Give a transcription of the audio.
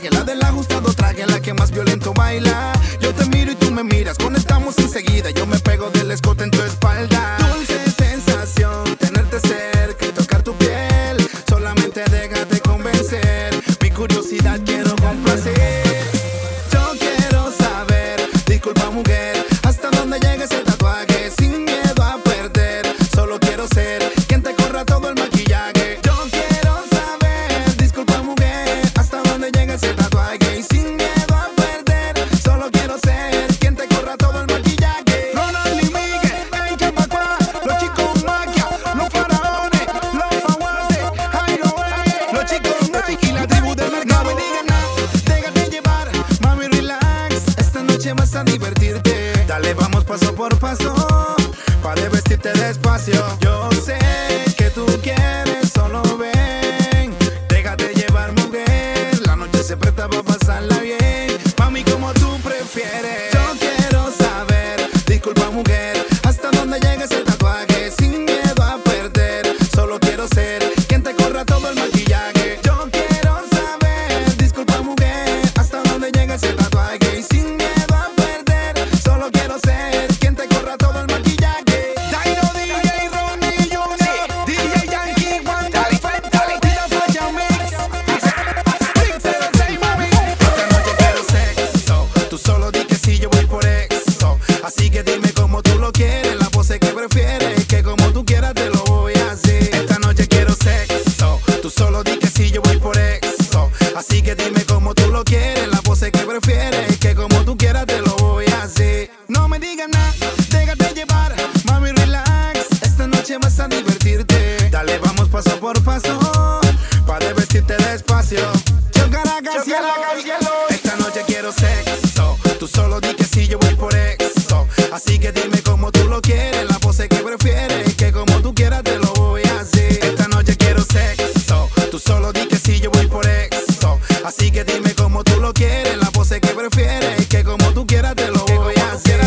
traje, la del ajustado traje, la que más violento baila. Yo te miro y tú me miras, conectamos enseguida. Yo me pego del escote en tu espalda. Dulce sensación, tenerte cerca y tocar tu piel. Solamente déjate convencer, mi curiosidad quiero complacer. Yo quiero saber, disculpa mujer, hasta dónde llega ese tatuaje. Sin miedo a perder, solo quiero ser quien te corra todo el maquillaje. Yo quiero saber, disculpa mujer, hasta dónde llega ese tatuaje. Y sin miedo a perder, solo quiero ser quien te corra todo el maquillaje. Ronald y Miguel, en Camacuá, los chicos magia, los faraones, los baguates, ay no es, los chicos Nike y la tribu del mercado. No me digan nada, déjate llevar, mami relax, esta noche vas a divertirte. Dale, vamos paso por paso, para vestirte despacio. Yo sé que tú quieres, solo ven, déjate llevar mujer, la noche se presta para pasarla bien, mami como tú prefieres. Yo quiero saber, disculpa mujer, hasta dónde llega ese tatuaje. Sin miedo a perder, solo quiero ser quien te corra todo el maquillaje. Yo quiero saber, disculpa mujer, hasta dónde llega ese tatuaje. Y sin miedo a perder, solo quiero ser quien te corra todo el maquillaje. Dairo, DJ, Ronnie Junior, DJ Yankee, Wanda, tira pa' Yamix, Pixel 6, mami. Esta noche quiero sexo, tú solo di que sí, yo voy por eso. Así que dime cómo tú lo quieres, la pose que prefieres, que como tú quieras te lo voy a hacer. Esta noche quiero sexo, tú solo di que sí, yo voy por eso. Así que dime cómo tú lo quieres, la pose que prefieres, que como tú quieras te lo voy a hacer. No me digas nada, déjate llevar, mami relax, esta noche vas a divertirte. Dale, vamos paso por paso, para vestirte despacio. Yo Caracas, cielo, esta noche quiero sexo, tú solo di que sí, yo voy por eso. Así que dime cómo tú lo quieres, la pose que prefieres, que como tú quieras te lo voy a hacer. Esta noche quiero sexo, tú solo di que sí, yo voy por eso. Así que dime cómo tú lo quieres, la pose que prefieres, que como tú quieras te lo voy a hacer.